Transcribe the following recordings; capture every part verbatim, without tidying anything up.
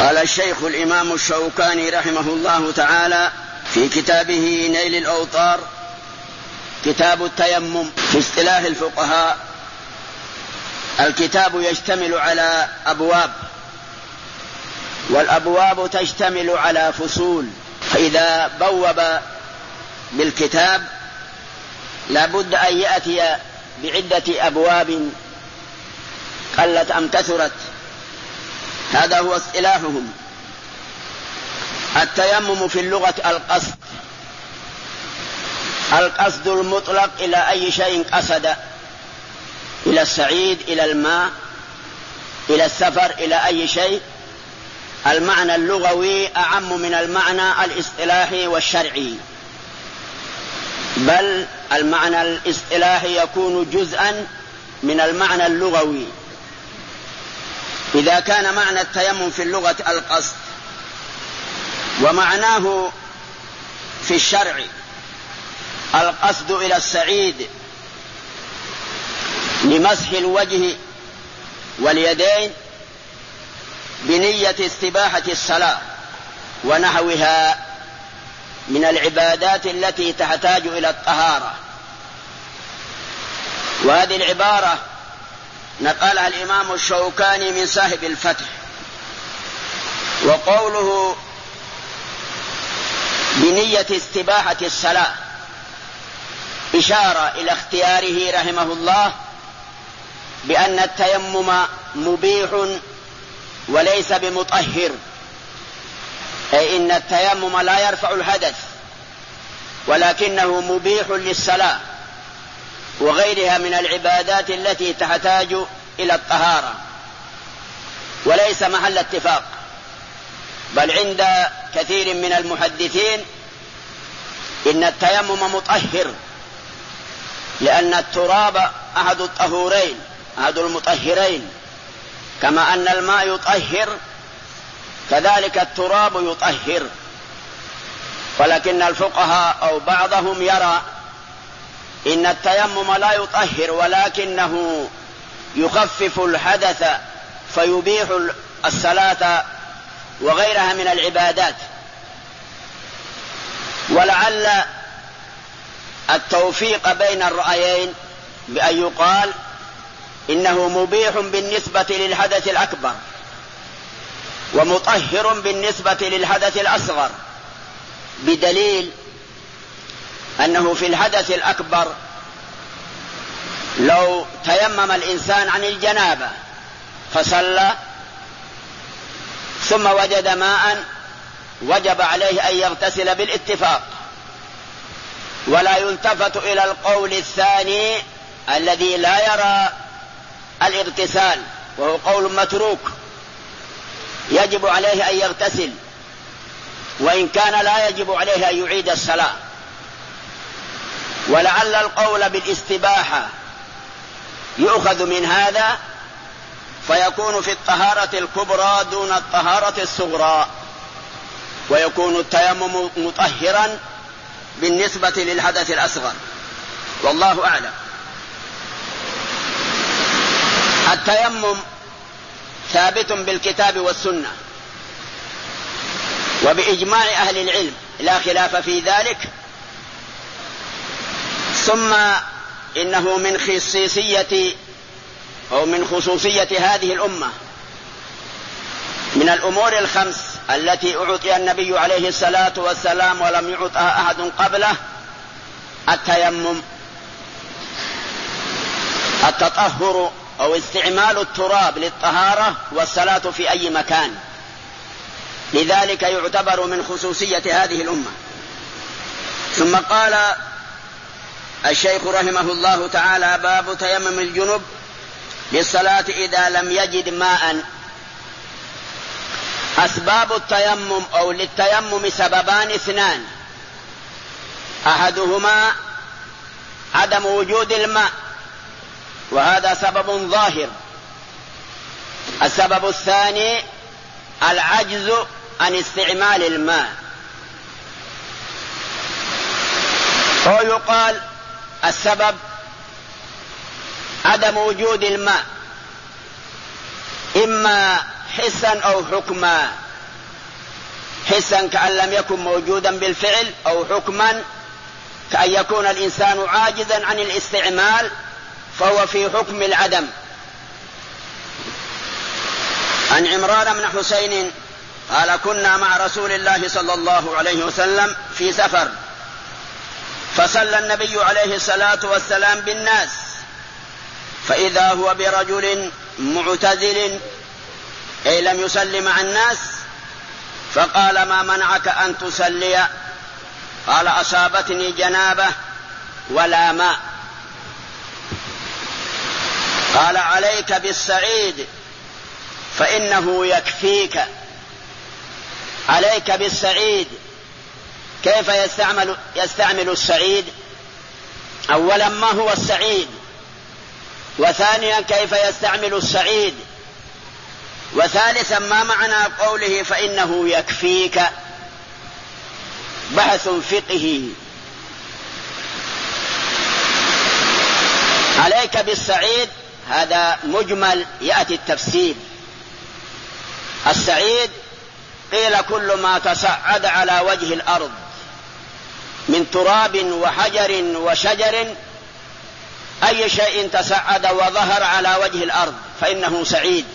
قال الشيخ الإمام الشوكاني رحمه الله تعالى في كتابه نيل الأوطار كتاب التيمم. في اصطلاح الفقهاء الكتاب يشتمل على أبواب، والأبواب تشتمل على فصول، فإذا بوب بالكتاب لابد أن يأتي بعدة أبواب قلت أم كثرت. هذا هو اصطلاحهم. التيمم في اللغة القصد، القصد المطلق إلى أي شيء قصد، إلى السعيد، إلى الماء، إلى السفر، إلى أي شيء. المعنى اللغوي أعم من المعنى الاصطلاحي والشرعي، بل المعنى الاصطلاحي يكون جزءا من المعنى اللغوي. إذا كان معنى التيمم في اللغة القصد، ومعناه في الشرع القصد إلى السعيد لمسح الوجه واليدين بنية استباحة الصلاة ونحوها من العبادات التي تحتاج إلى الطهارة. وهذه العبارة نقلها الإمام الشوكاني من صاحب الفتح. وقوله بنية استباحة الصلاة إشارة إلى اختياره رحمه الله بأن التيمم مبيح وليس بمطهر، أي إن التيمم لا يرفع الحدث، ولكنه مبيح للصلاة وغيرها من العبادات التي تحتاج إلى الطهارة، وليس محل اتفاق. بل عند كثير من المحدثين إن التيمم مطهر، لأن التراب أحد الطهورين، أحد المطهرين، كما أن الماء يطهر كذلك التراب يطهر. ولكن الفقهاء أو بعضهم يرى إن التيمم لا يطهر، ولكنه يخفف الحدث فيبيح الصلاة وغيرها من العبادات. ولعل التوفيق بين الرأيين بأن يقال إنه مبيح بالنسبة للحدث الأكبر ومطهر بالنسبة للحدث الأصغر، بدليل أنه في الحدث الأكبر لو تيمم الإنسان عن الجنابة فصلى ثم وجد ماء وجب عليه أن يغتسل بالاتفاق، ولا يلتفت إلى القول الثاني الذي لا يرى الاغتسال وهو قول متروك، يجب عليه أن يغتسل، وإن كان لا يجب عليه أن يعيد الصلاة. ولعل القول بالاستباحة يؤخذ من هذا فيكون في الطهارة الكبرى دون الطهارة الصغرى، ويكون التيمم مطهرا بالنسبة للحدث الأصغر، والله أعلم. التيمم ثابت بالكتاب والسنة وبإجماع أهل العلم لا خلاف في ذلك. ثم إنه من خصيصية أو من خصوصية هذه الأمة من الأمور الخمس التي أعطي النبي عليه الصلاة والسلام ولم يعطها أحد قبله التيمم، التطهر أو استعمال التراب للطهارة والصلاة في أي مكان، لذلك يعتبر من خصوصية هذه الأمة. ثم قال الشيخ رحمه الله تعالى: باب تيمم الجنب للصلاة إذا لم يجد ماء. أسباب التيمم أو للتيمم سببان اثنان، أحدهما عدم وجود الماء، وهذا سبب ظاهر. السبب الثاني العجز عن استعمال الماء. أو يقال السبب عدم وجود الماء إما حسا أو حكما، حسا كأن لم يكن موجودا بالفعل، أو حكما كأن يكون الإنسان عاجزا عن الاستعمال فهو في حكم العدم. عن عمران بن حسين قال: كنا مع رسول الله صلى الله عليه وسلم في سفر، فصلى النبي عليه الصلاة والسلام بالناس، فإذا هو برجل معتزل أي لم يصلي مع الناس، فقال: ما منعك أن تصلي؟ قال: أصابتني جنابة ولا ماء. قال: عليك بالسعيد فإنه يكفيك. عليك بالسعيد، كيف يستعمل, يستعمل السعيد؟ أولا ما هو السعيد؟ وثانيا كيف يستعمل السعيد؟ وثالثا ما معنى قوله فإنه يكفيك؟ بحث فقهي. عليك بالسعيد هذا مجمل يأتي التفسير. السعيد قيل كل ما تصعد على وجه الأرض من تراب وحجر وشجر، أي شيء تصعد وظهر على وجه الأرض فإنه سعيد.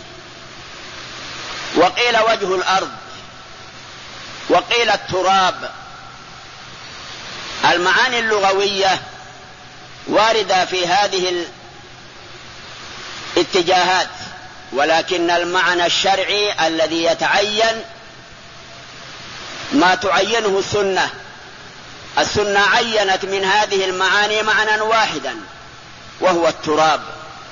وقيل وجه الأرض، وقيل التراب. المعاني اللغوية واردة في هذه الاتجاهات، ولكن المعنى الشرعي الذي يتعين ما تعينه السنة. السنة عينت من هذه المعاني معنى واحدا وهو التراب،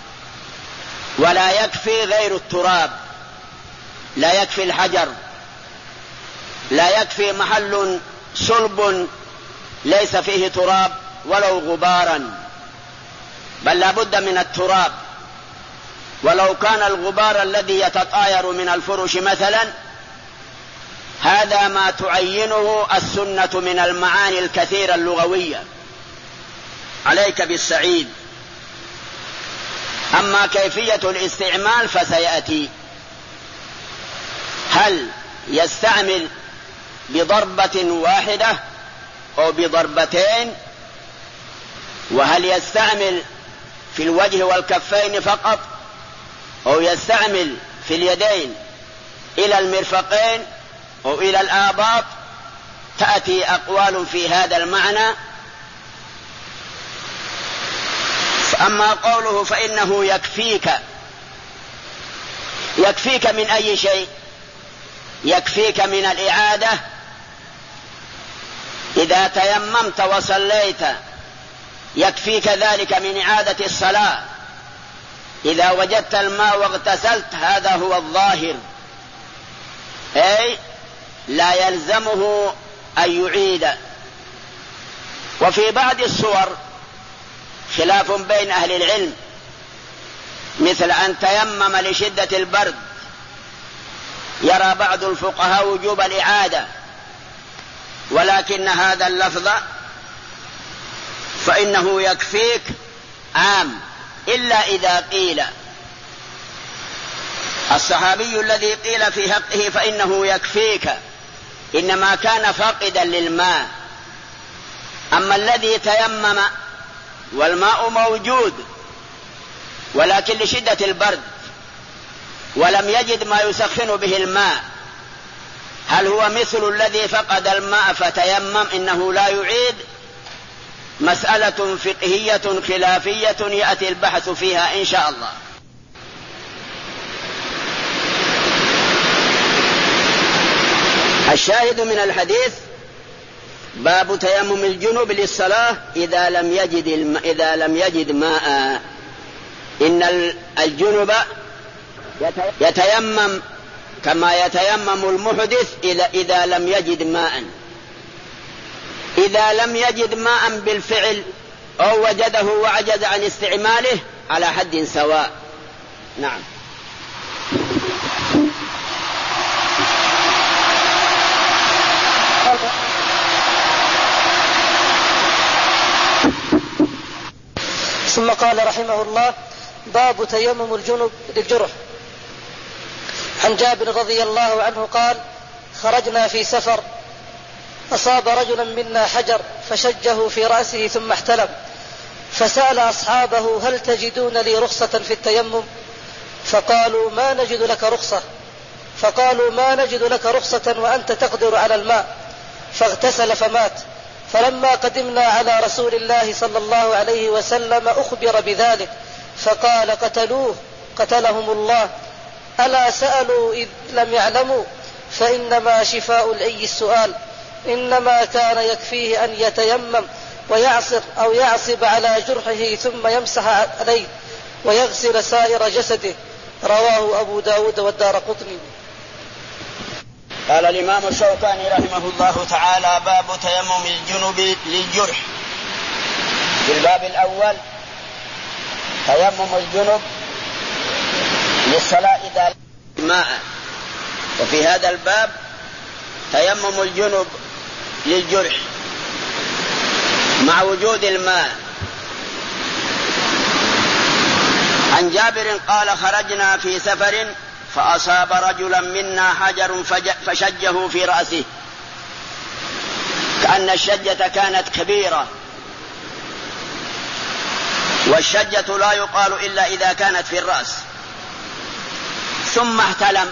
ولا يكفي غير التراب، لا يكفي الحجر، لا يكفي محل صلب ليس فيه تراب ولو غبارا، بل لا بد من التراب. ولو كان الغبار الذي يتطاير من الفرش مثلا، هذا ما تعينه السنة من المعاني الكثيرة اللغوية. عليك بالسعيد. أما كيفية الاستعمال فسيأتي. هل يستعمل بضربة واحدة أو بضربتين؟ وهل يستعمل في الوجه والكفين فقط، أو يستعمل في اليدين إلى المرفقين أو إلى الآباط؟ تأتي أقوال في هذا المعنى. أما قوله فإنه يكفيك، يكفيك من أي شيء؟ يكفيك من الإعادة. إذا تيممت وصليت يكفيك ذلك من إعادة الصلاة. إذا وجدت الماء واغتسلت هذا هو الظاهر، أي لا يلزمه أن يعيد. وفي بعض الصور خلاف بين أهل العلم، مثل أن تيمم لشدة البرد، يرى بعض الفقهاء وجوب الإعادة، ولكن هذا اللفظ فإنه يكفيك عام، إلا إذا قيل. الصحابي الذي قيل في حقه فإنه يكفيك إنما كان فاقدا للماء. أما الذي تيمم والماء موجود ولكن لشدة البرد ولم يجد ما يسخن به الماء، هل هو مثل الذي فقد الماء فتيمم؟ إنه لا يعيد. مسألة فقهية خلافية يأتي البحث فيها إن شاء الله. الشاهد من الحديث باب تيمم الجنوب للصلاة إذا لم يجد الم... إذا لم يجد ماء. إن الجنوب يتيمم كما يتيمم المحدث إذا لم يجد ماء. إذا لم يجد ماء بالفعل أو وجده وعجز عن استعماله على حد سواء. نعم. ثم قال رحمه الله: باب تيمم الجنب للجرح. عن جابر رضي الله عنه قال: خرجنا في سفر، أصاب رجلا منا حجر فشجه في رأسه ثم احتلم، فسأل أصحابه: هل تجدون لي رخصة في التيمم؟ فقالوا: ما نجد لك رخصة. فقالوا: ما نجد لك رخصة وأنت تقدر على الماء. فاغتسل فمات. فلما قدمنا على رسول الله صلى الله عليه وسلم أخبر بذلك، فقال: قتلوه قتلهم الله. ألا سألوا إذ لم يعلموا؟ فإنما شفاء العي السؤال، إنما كان يكفيه أن يتيمم ويعصر أو يعصب على جرحه ثم يمسح عليه ويغسل سائر جسده. رواه أبو داود والدارقطني. قال الإمام الشوكاني رحمه الله تعالى: باب تيمم الجنب للجرح. في الباب الأول تيمم الجنب للصلاة إذا ماء، وفي هذا الباب تيمم الجنب للجرح مع وجود الماء. عن جابر قال: خرجنا في سفر فأصاب رجلا منا حجر فشجه في رأسه، كأن الشجة كانت كبيرة، والشجة لا يقال إلا إذا كانت في الرأس، ثم احتلم،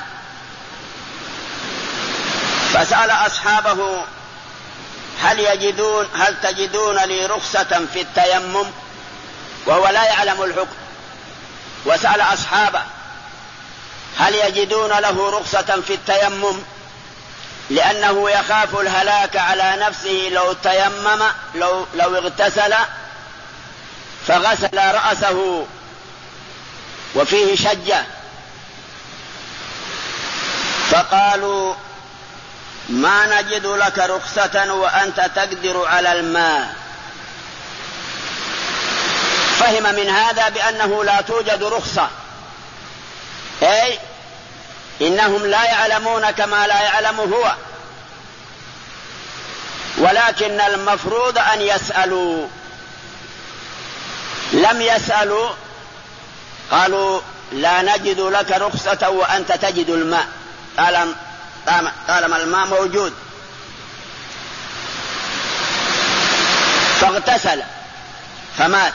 فسأل أصحابه: هل يجدون هل تجدون لي رخصة في التيمم؟ وهو لا يعلم الحكم، وسأل أصحابه: هل يجدون له رخصة في التيمم؟ لأنه يخاف الهلاك على نفسه لو تيمم لو, لو اغتسل فغسل رأسه وفيه شجة. فقالوا: ما نجد لك رخصة وأنت تقدر على الماء. فهم من هذا بأنه لا توجد رخصة، أي إنهم لا يعلمون كما لا يعلم هو، ولكن المفروض أن يسألوا. لم يسألوا، قالوا: لا نجد لك رخصة وأنت تجد الماء، طالما الماء موجود. فاغتسل فمات.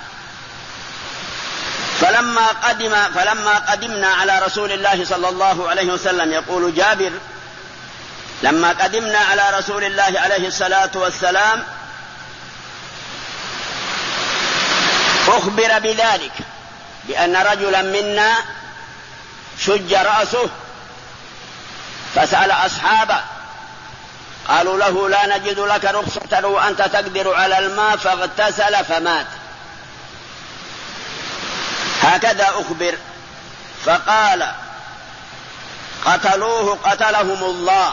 فلما قدم فلما قدمنا على رسول الله صلى الله عليه وسلم، يقول جابر: لما قدمنا على رسول الله عليه الصلاة والسلام أخبر بذلك، بأن رجلا منا شج رأسه، فسأل أصحابه، قالوا له: لا نجد لك رخصة وأنت تقدر على الماء، فاغتسل فمات. هكذا أخبر. فقال: قتلوه قتلهم الله.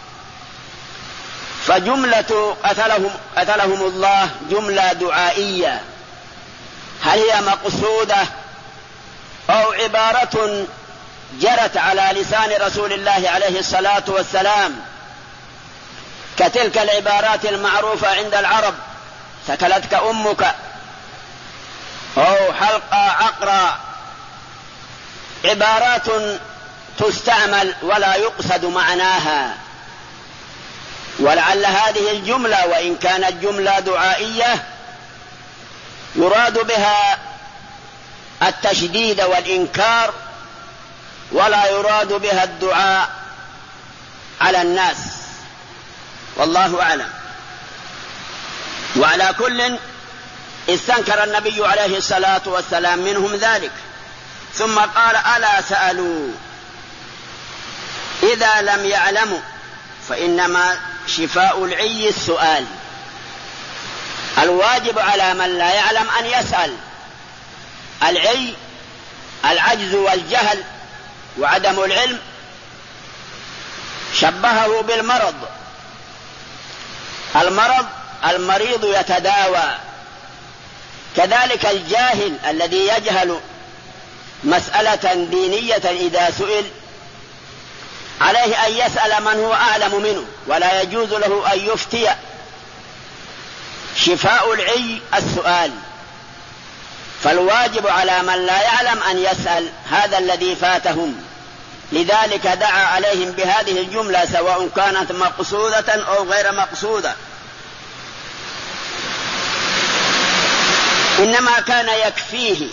فجملة قتلهم, قتلهم الله جملة دعائية، هل هي مقصودة أو عبارة جرت على لسان رسول الله عليه الصلاة والسلام كتلك العبارات المعروفة عند العرب: ثكلتك أمك، أو حلقة عقرى، عبارات تستعمل ولا يقصد معناها. ولعل هذه الجملة وإن كانت جملة دعائية يراد بها التشديد والإنكار، ولا يراد بها الدعاء على الناس، والله أعلم. وعلى كل استنكر النبي عليه الصلاة والسلام منهم ذلك، ثم قال: ألا سألوا إذا لم يعلموا؟ فإنما شفاء العي السؤال. الواجب على من لا يعلم أن يسأل. العي العجز والجهل وعدم العلم، شبهه بالمرض. المرض المريض يتداوى، كذلك الجاهل الذي يجهل مسألة دينية إذا سئل عليه أن يسأل من هو أعلم منه، ولا يجوز له أن يفتي. شفاء العي السؤال، فالواجب على من لا يعلم أن يسأل. هذا الذي فاتهم، لذلك دعا عليهم بهذه الجملة سواء كانت مقصودة أو غير مقصودة. إنما كان يكفيه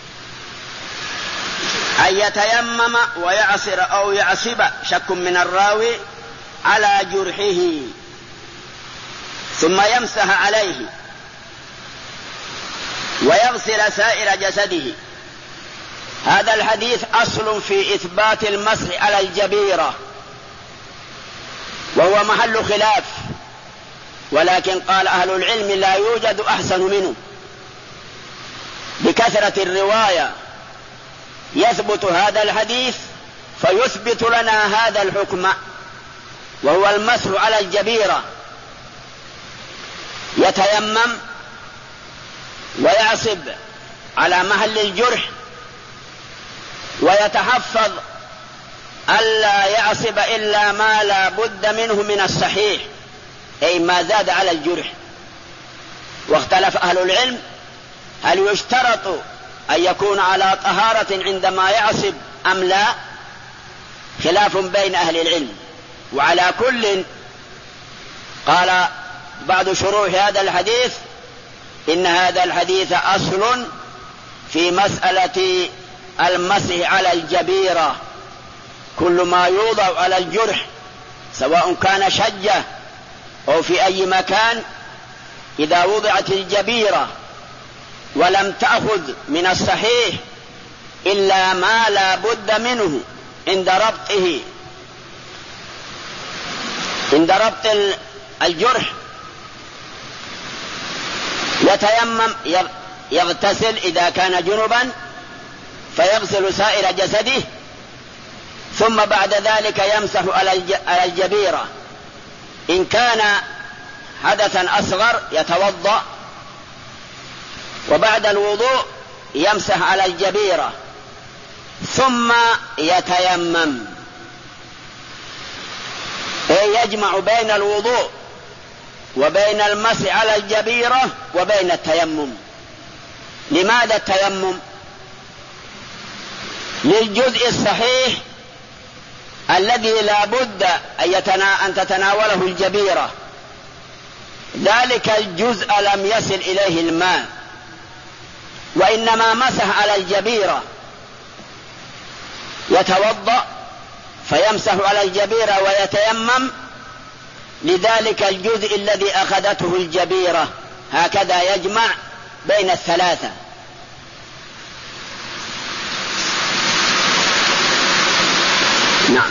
أن يتيمم ويعصر أو يعصب، شك من الراوي، على جرحه ثم يمسح عليه ويغسل سائر جسده. هذا الحديث أصل في إثبات المسح على الجبيرة، وهو محل خلاف، ولكن قال أهل العلم لا يوجد أحسن منه بكثرة الرواية. يثبت هذا الحديث فيثبت لنا هذا الحكم، وهو المسح على الجبيرة. يتيمم ويعصب على محل الجرح، ويتحفظ ألا يعصب إلا ما لا بد منه من الصحيح، أي ما زاد على الجرح. واختلف أهل العلم هل يشترط أن يكون على طهارة عندما يعصب أم لا، خلاف بين أهل العلم. وعلى كل قال بعض شروح هذا الحديث إن هذا الحديث أصل في مسألة المسح على الجبيرة. كل ما يوضع على الجرح سواء كان شجة أو في أي مكان، إذا وضعت الجبيرة ولم تأخذ من الصحيح إلا ما لا بد منه عند ربطه عند ربط الجرح، يتيمم يغتسل إذا كان جنبا فيغسل سائر جسده، ثم بعد ذلك يمسح على الجبيرة. إن كان حدثا أصغر يتوضأ، وبعد الوضوء يمسح على الجبيرة ثم يتيمم، أي يجمع بين الوضوء وبين المسح على الجبيرة وبين التيمم. لماذا التيمم؟ للجزء الصحيح الذي لا بد أن تتناوله الجبيرة، ذلك الجزء لم يصل إليه الماء، وإنما مسح على الجبيرة. يتوضأ فيمسح على الجبيرة ويتيمم لذلك الجزء الذي أخذته الجبيرة، هكذا يجمع بين الثلاثة. نعم.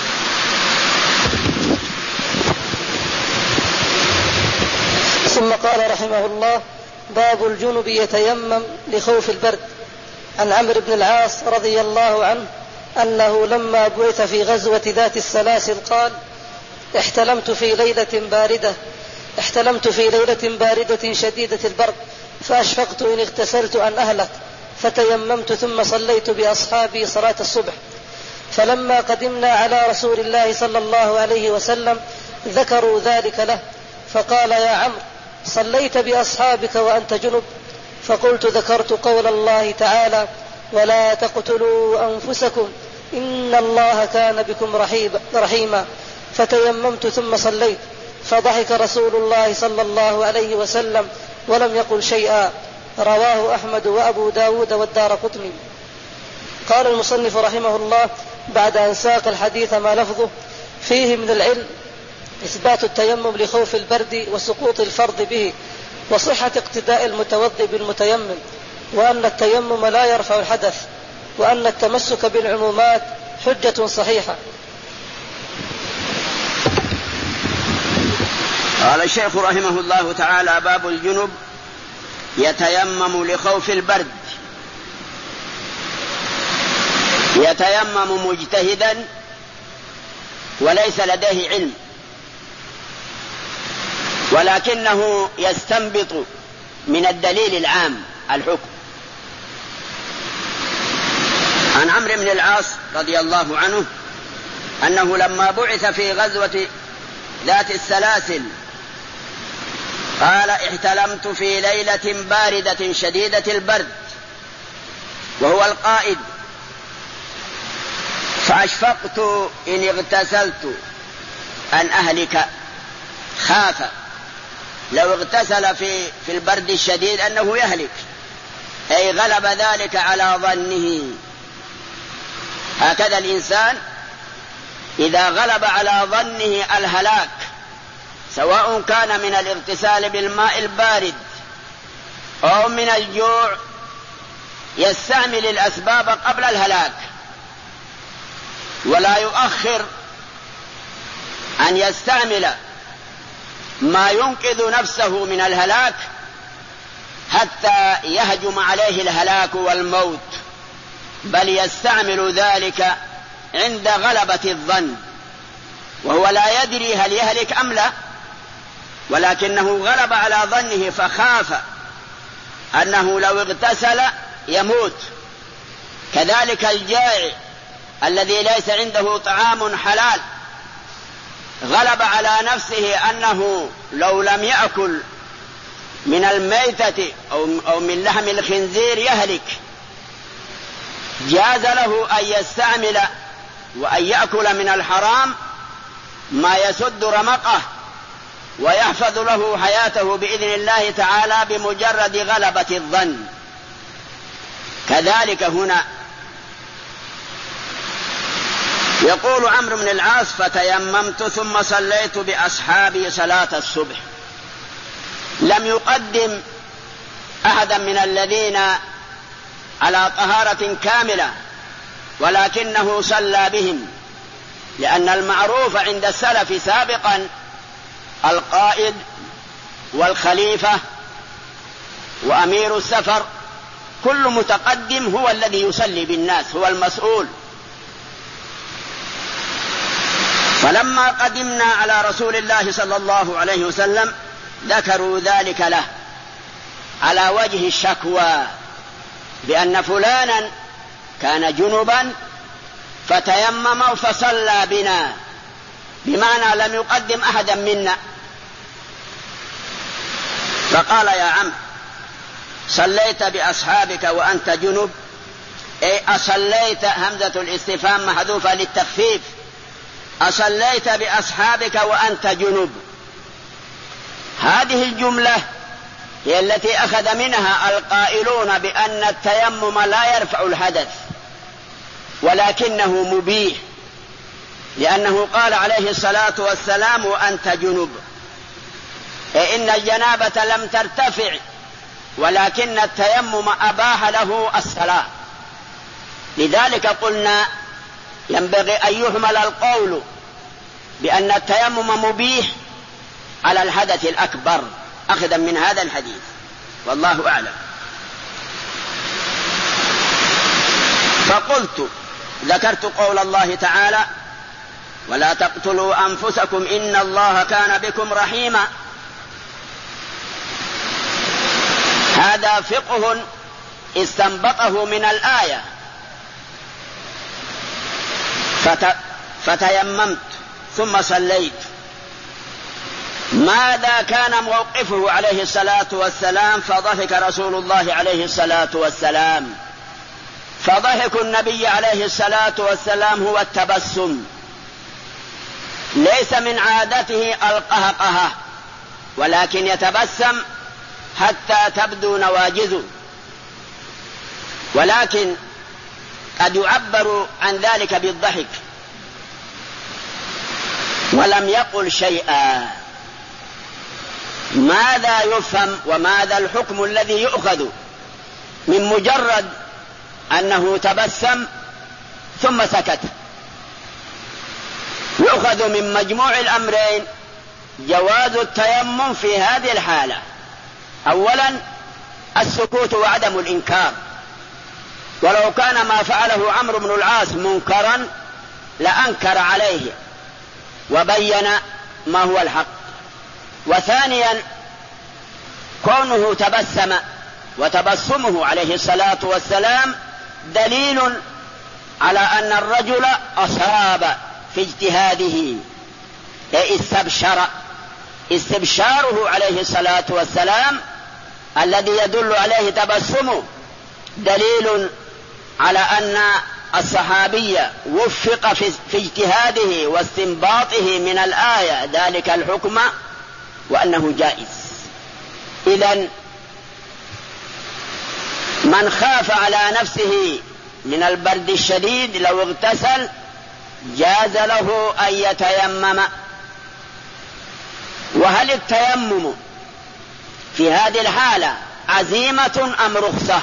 ثم قال رحمه الله: باب الجنب يتيمم لخوف البرد. عن عمرو بن العاص رضي الله عنه أنه لما بعث في غزوة ذات السلاسل قال: احتلمت في ليلة باردة احتلمت في ليلة باردة شديدة البرد، فأشفقت إن اغتسلت أن أهلك، فتيممت ثم صليت بأصحابي صلاة الصبح. فلما قدمنا على رسول الله صلى الله عليه وسلم ذكروا ذلك له، فقال: يا عمرو، صليت بأصحابك وأنت جنب؟ فقلت: ذكرت قول الله تعالى: ولا تقتلوا أنفسكم إن الله كان بكم رحيما. فتيممت ثم صليت. فضحك رسول الله صلى الله عليه وسلم ولم يقل شيئا. رواه أحمد وأبو داود والدارقطني. قال المصنف رحمه الله بعد أن ساق الحديث ما لفظه: فيه من العلم إثبات التيمم لخوف البرد وسقوط الفرض به، وصحة اقتداء المتوضئ بالمتيمم، وأن التيمم لا يرفع الحدث، وأن التمسك بالعمومات حجة صحيحة. قال الشيخ رحمه الله تعالى: باب الجنب يتيمم لخوف البرد. يتيمم مجتهدا وليس لديه علم، ولكنه يستنبط من الدليل العام الحكم. عن عمرو بن العاص رضي الله عنه أنه لما بعث في غزوة ذات السلاسل قال: احتلمت في ليلة باردة شديدة البرد، وهو القائد. فأشفقت إن اغتسلت أن أهلك، خاف لو اغتسل في في البرد الشديد أنه يهلك، أي غلب ذلك على ظنه. هكذا الإنسان إذا غلب على ظنه الهلاك، سواء كان من الاغتسال بالماء البارد أو من الجوع، يستعمل الأسباب قبل الهلاك، ولا يؤخر أن يستعمل ما ينقذ نفسه من الهلاك حتى يهجم عليه الهلاك والموت، بل يستعمل ذلك عند غلبة الظن، وهو لا يدري هل يهلك أم لا، ولكنه غلب على ظنه فخاف أنه لو اغتسل يموت. كذلك الجائع الذي ليس عنده طعام حلال غلب على نفسه أنه لو لم يأكل من الميتة أو من لحم الخنزير يهلك، جاز له أن يستعمل وأن يأكل من الحرام ما يسد رمقه ويحفظ له حياته بإذن الله تعالى بمجرد غلبة الظن. كذلك هنا يقول عمرو بن العاص: فتيممت ثم صليت بأصحابي صلاة الصبح. لم يقدم أحدا من الذين على طهارة كاملة، ولكنه صلى بهم، لأن المعروف عند السلف سابقا القائد والخليفة وأمير السفر كل متقدم هو الذي يصلي بالناس، هو المسؤول. فلما قدمنا على رسول الله صلى الله عليه وسلم ذكروا ذلك له على وجه الشكوى، بأن فلانا كان جنبا فتيمم فصلى بنا، بمعنى لم يقدم أحدا منا. فقال: يا عم، صليت بأصحابك وأنت جنب؟ أي أصليت، همزة الاستفهام محذوفة للتخفيف، أصليت بأصحابك وأنت جنب؟ هذه الجملة هي التي أخذ منها القائلون بأن التيمم لا يرفع الحدث ولكنه مبيح، لأنه قال عليه الصلاة والسلام: وأنت جنب، أي إن الجنابة لم ترتفع، ولكن التيمم أباح له الصلاة. لذلك قلنا ينبغي أن يحمل القول بأن التيمم مبيح على الحدث الأكبر أخذا من هذا الحديث، والله أعلم. فقلت ذكرت قول الله تعالى: ولا تقتلوا أنفسكم إن الله كان بكم رحيما. هذا فقه استنبطه من الآية. فت... فتيممت ثم صليت. ماذا كان موقفه عليه الصلاة والسلام؟ فضحك رسول الله عليه الصلاة والسلام. فضحك النبي عليه الصلاة والسلام هو التبسم، ليس من عادته القهقهة، ولكن يتبسم حتى تبدو نواجذه، ولكن قد يعبر عن ذلك بالضحك. ولم يقل شيئا. ماذا يفهم وماذا الحكم الذي يؤخذ من مجرد أنه تبسم ثم سكت؟ يؤخذ من مجموع الأمرين جواز التيمم في هذه الحالة. أولا السكوت وعدم الإنكار، ولو كان ما فعله عمرو بن العاص منكرا لأنكر عليه وبين ما هو الحق. وثانيا كونه تبسم، وتبسمه عليه الصلاة والسلام دليل على أن الرجل أصاب في اجتهاده، استبشر. استبشاره عليه الصلاة والسلام الذي يدل عليه تبسمه دليل على أن الصحابي وفق في اجتهاده واستنباطه من الآية ذلك الحكم وأنه جائز. إذن من خاف على نفسه من البرد الشديد لو اغتسل جاز له أن يتيمم. وهل التيمم في هذه الحالة عزيمة أم رخصة؟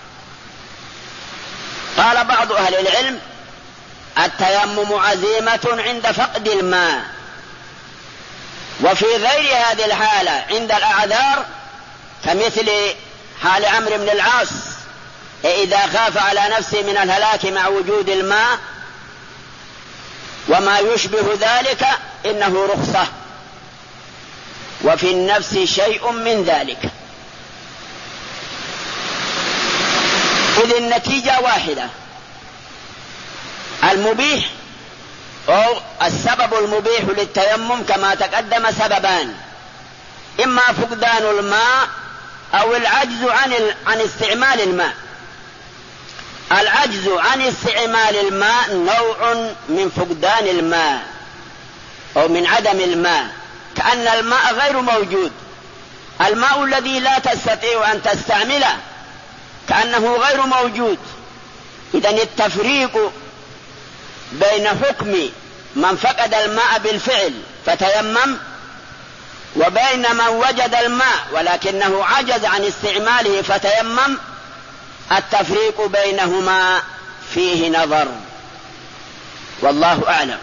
قال بعض أهل العلم التيمم عزيمة عند فقد الماء، وفي غير هذه الحالة عند الأعذار كمثل حال عمرو بن العاص إذا خاف على نفسه من الهلاك مع وجود الماء وما يشبه ذلك إنه رخصة، وفي النفس شيء من ذلك. إذ النتيجة واحدة، المبيح أو السبب المبيح للتيمم كما تقدم سببان، إما فقدان الماء أو العجز عن عن استعمال الماء. العجز عن استعمال الماء نوع من فقدان الماء أو من عدم الماء، كأن الماء غير موجود، الماء الذي لا تستطيع أن تستعمله كأنه غير موجود. إذن التفريق بين حكم من فقد الماء بالفعل فتيمم وبين من وجد الماء ولكنه عجز عن استعماله فتيمم، التفريق بينهما فيه نظر، والله أعلم.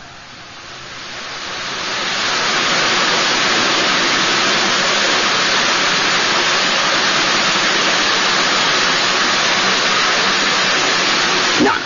نعم.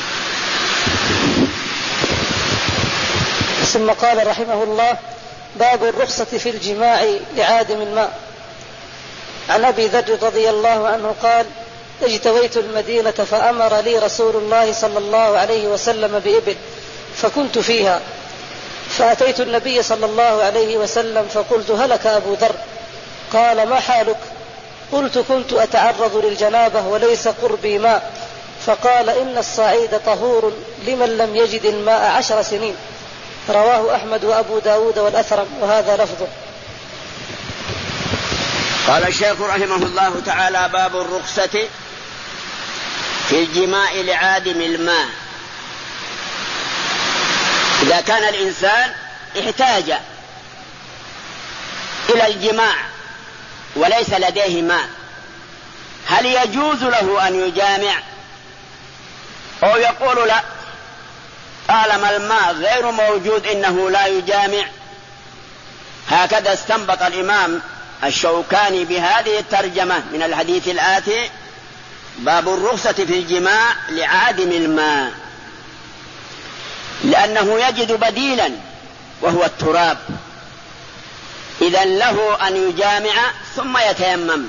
ثم قال رحمه الله: باب الرخصة في الجماع لعادم الماء. عن أبي ذر رضي الله عنه قال: اجتويت المدينة فأمر لي رسول الله صلى الله عليه وسلم بإبل فكنت فيها، فأتيت النبي صلى الله عليه وسلم فقلت: هلك أبو ذر. قال: ما حالك؟ قلت: كنت أتعرض للجنابة وليس قربي ماء. فقال: إن الصعيد طهور لمن لم يجد الماء عشر سنين. رواه أحمد وأبو داود والأثرم، وهذا لفظه. قال الشيخ رحمه الله تعالى: باب الرخصة في الجماع لعادم الماء. إذا كان الإنسان احتاج إلى الجماع وليس لديه ماء، هل يجوز له أن يجامع أو يقول لا طالما الماء غير موجود إنه لا يجامع؟ هكذا استنبط الإمام الشوكاني بهذه الترجمة من الحديث الآتي: باب الرخصة في الجماع لعادم الماء، لأنه يجد بديلا وهو التراب، إذن له أن يجامع ثم يتيمم.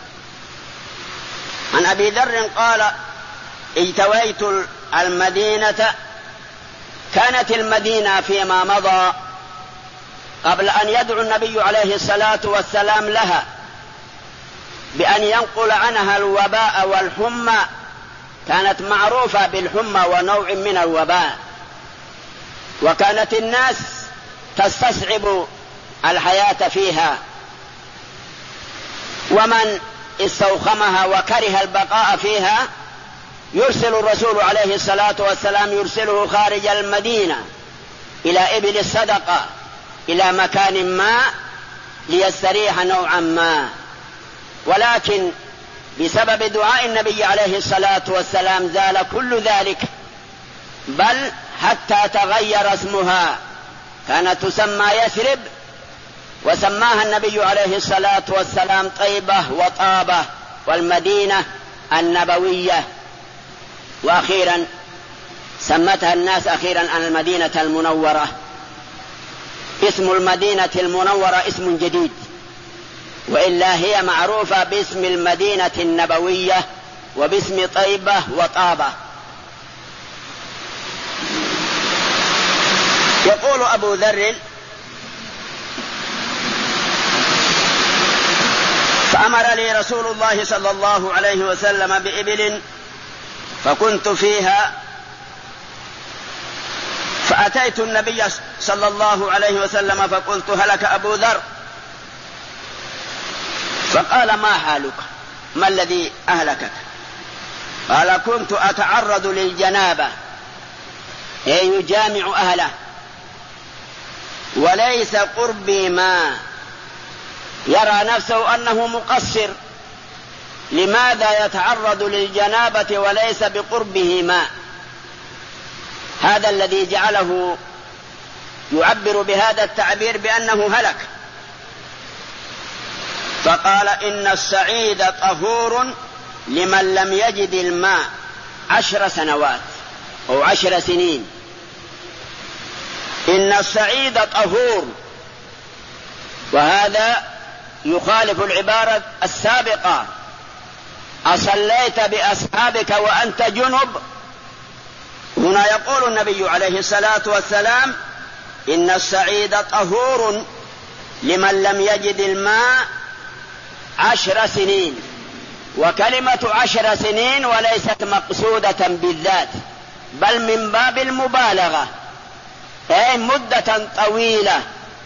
عن أبي ذر قال: اجتويت المدينة. كانت المدينة فيما مضى قبل أن يدعو النبي عليه الصلاة والسلام لها بأن ينقل عنها الوباء والحمى، كانت معروفة بالحمى ونوع من الوباء، وكانت الناس تستصعب الحياة فيها، ومن استوخمها وكره البقاء فيها يرسل الرسول عليه الصلاة والسلام يرسله خارج المدينة إلى إبل الصدقة إلى مكان ما ليستريح نوعا ما. ولكن بسبب دعاء النبي عليه الصلاة والسلام زال كل ذلك، بل حتى تغير اسمها، كانت تسمى يثرب وسماها النبي عليه الصلاة والسلام طيبة وطابة والمدينة النبوية، وأخيرا سمتها الناس أخيرا المدينة المنورة. اسم المدينة المنورة اسم جديد، وإلا هي معروفة باسم المدينة النبوية وباسم طيبة وطابة. يقول أبو ذر: فأمر لي رسول الله صلى الله عليه وسلم بإبل فكنت فيها، فأتيت النبي صلى الله عليه وسلم فقلت هلك أبو ذر، فقال ما حالك؟ ما الذي أهلكك؟ قال كنت أتعرض للجنابة، أي يجامع أهله، وليس قربي ماء. يرى نفسه أنه مقصر، لماذا يتعرض للجنابة وليس بقربه ماء؟ هذا الذي جعله يعبر بهذا التعبير بأنه هلك. فقال إن السعيد طهور لمن لم يجد الماء عشر سنوات أو عشر سنين. إن السعيد طهور، وهذا يخالف العبارة السابقة: أصليت بأصحابك وأنت جنب. هنا يقول النبي عليه الصلاة والسلام إن السعيد طهور لمن لم يجد الماء عشر سنين، وكلمة عشر سنين وليست مقصودة بالذات، بل من باب المبالغة، أي مدة طويلة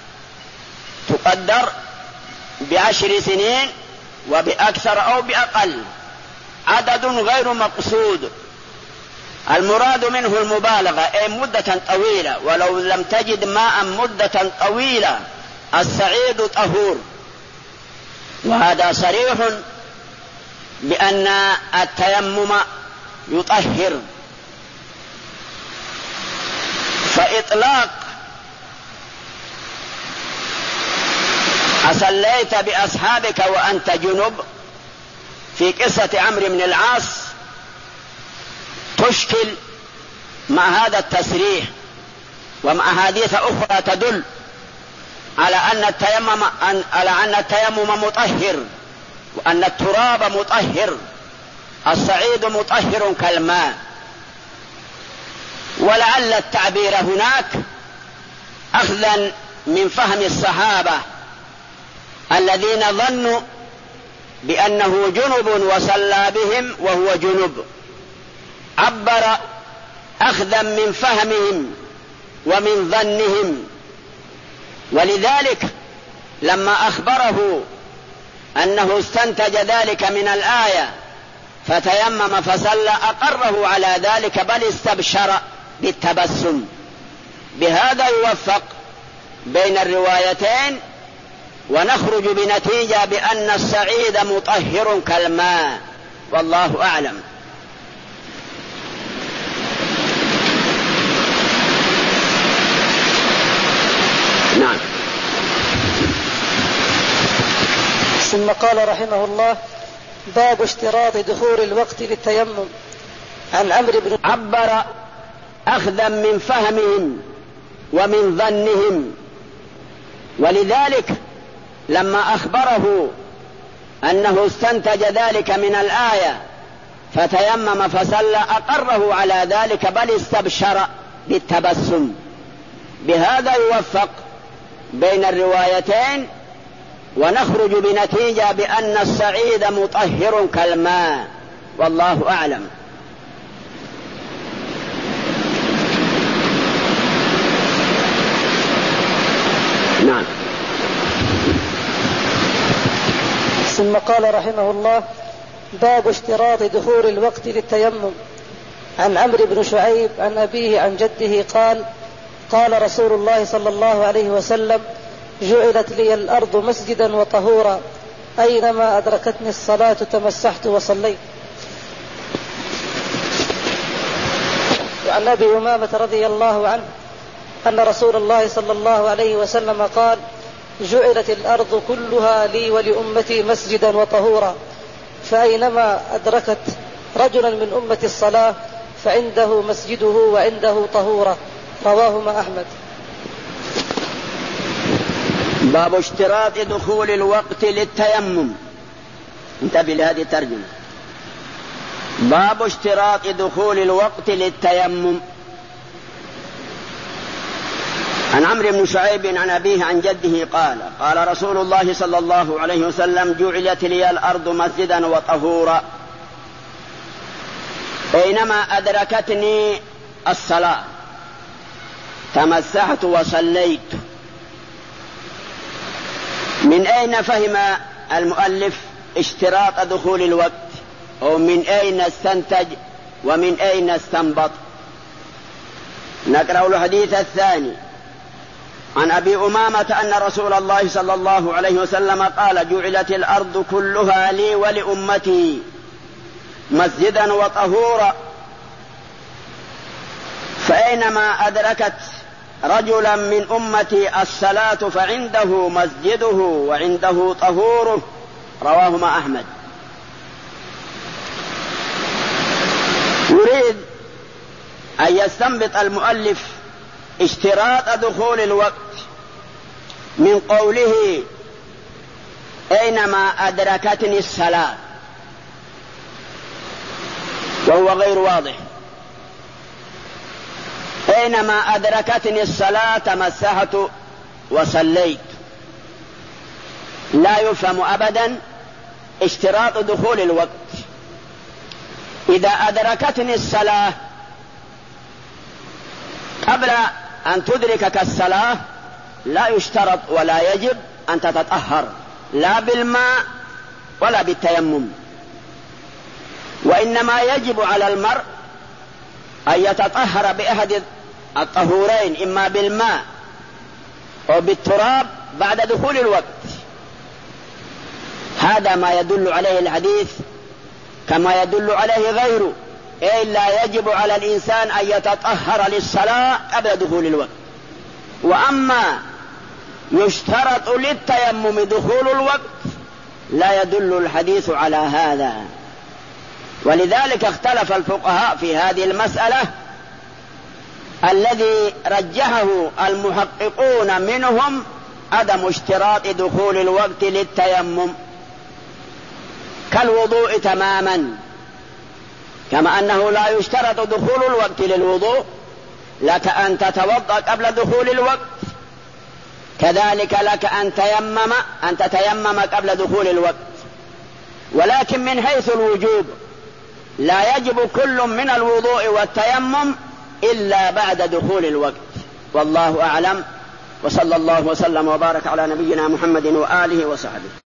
تقدر بعشر سنين وبأكثر أو بأقل، عدد غير مقصود. المراد منه المبالغة، أي مدة طويلة، ولو لم تجد ماء مدة طويلة السعيد طهور. وهذا صريح بأن التيمم يطهر. فإطلاق أصليت بأصحابك وأنت جنب في قصة عمرو بن العاص تشكل مع هذا التصريح ومع أحاديث أخرى تدل على أن التيمم على أن التيمم مطهر، وأن التراب مطهر، الصعيد مطهر كالماء. ولعل التعبير هناك أخذا من فهم الصحابة الذين ظنوا بأنه جنب وصلى بهم وهو جنب، عبر أخذا من فهمهم ومن ظنهم. ولذلك لما أخبره أنه استنتج ذلك من الآية فتيمم فصلى أقره على ذلك، بل استبشر بالتبسم. بهذا يوفق بين الروايتين ونخرج بنتيجة بأن السعيد مطهر كالماء، والله أعلم. نعم. ثم قال رحمه الله: باب اشتراط دخول الوقت للتيمم. عن عمرو بن عبر أخذا من فهمهم ومن ظنهم، ولذلك لما أخبره أنه استنتج ذلك من الآية فتيمم فصلى أقره على ذلك، بل استبشر بالتبسم. بهذا يوفق بين الروايتين ونخرج بنتيجة بأن السعيد مطهر كالماء، والله أعلم. نعم. ثم قال رحمه الله: باب اشتراط دخول الوقت للتيمم. عن عمرو بن شعيب عن أبيه عن جده قال: قال رسول الله صلى الله عليه وسلم: جعلت لي الأرض مسجدا وطهورا، أينما أدركتني الصلاة تمسحت وصليت. وعن أبي أمامة رضي الله عنه أن رسول الله صلى الله عليه وسلم قال: جعلت الأرض كلها لي ولأمتي مسجدا وطهورا، فأينما أدركت رجلا من أمتي الصلاة فعنده مسجده وعنده طهورا. رواهما أحمد. باب اشتراط دخول الوقت للتيمم. انتبه لهذه الترجمة: باب اشتراط دخول الوقت للتيمم. عن عمرو بن شعيب عن أبيه عن جده قال: قال رسول الله صلى الله عليه وسلم: جعلت لي الأرض مسجدا وطهورا، أينما أدركتني الصلاة تمسحت وصليت. من أين فهم المؤلف اشتراط دخول الوقت، أو من أين استنتج ومن أين استنبط؟ نقرأ الحديث الثاني. عن أبي أمامة أن رسول الله صلى الله عليه وسلم قال: جعلت الأرض كلها لي ولأمتي مسجدا وطهورا، فأينما أدركت رجلا من أمتي الصلاة فعنده مسجده وعنده طهوره. رواهما أحمد. يريد أن يستنبط المؤلف اشتراط دخول الوقت من قوله: أينما أدركتني الصلاة، وهو غير واضح. أينما أدركتني الصلاة تمسحت وصليت. لا يفهم أبدا اشتراط دخول الوقت. إذا أدركتني الصلاة قبل أن تدركك الصلاة لا يشترط ولا يجب أن تتطهر لا بالماء ولا بالتيمم، وإنما يجب على المرء أن يتطهر بأحد الطهورين، إما بالماء أو بالتراب بعد دخول الوقت. هذا ما يدل عليه الحديث، كما يدل عليه غيره. إلا يجب على الإنسان أن يتطهر للصلاة قبل دخول الوقت. وأما يشترط للتيمم دخول الوقت لا يدل الحديث على هذا. ولذلك اختلف الفقهاء في هذه المسألة. الذي رجحه المحققون منهم عدم اشتراط دخول الوقت للتيمم كالوضوء تماما، كما أنه لا يشترط دخول الوقت للوضوء، لك أن تتوضأ قبل دخول الوقت، كذلك لك أن تيمم أن تتيمم قبل دخول الوقت. ولكن من حيث الوجوب لا يجب كل من الوضوء والتيمم إلا بعد دخول الوقت. والله أعلم، وصلى الله وسلم وبارك على نبينا محمد وآله وصحبه.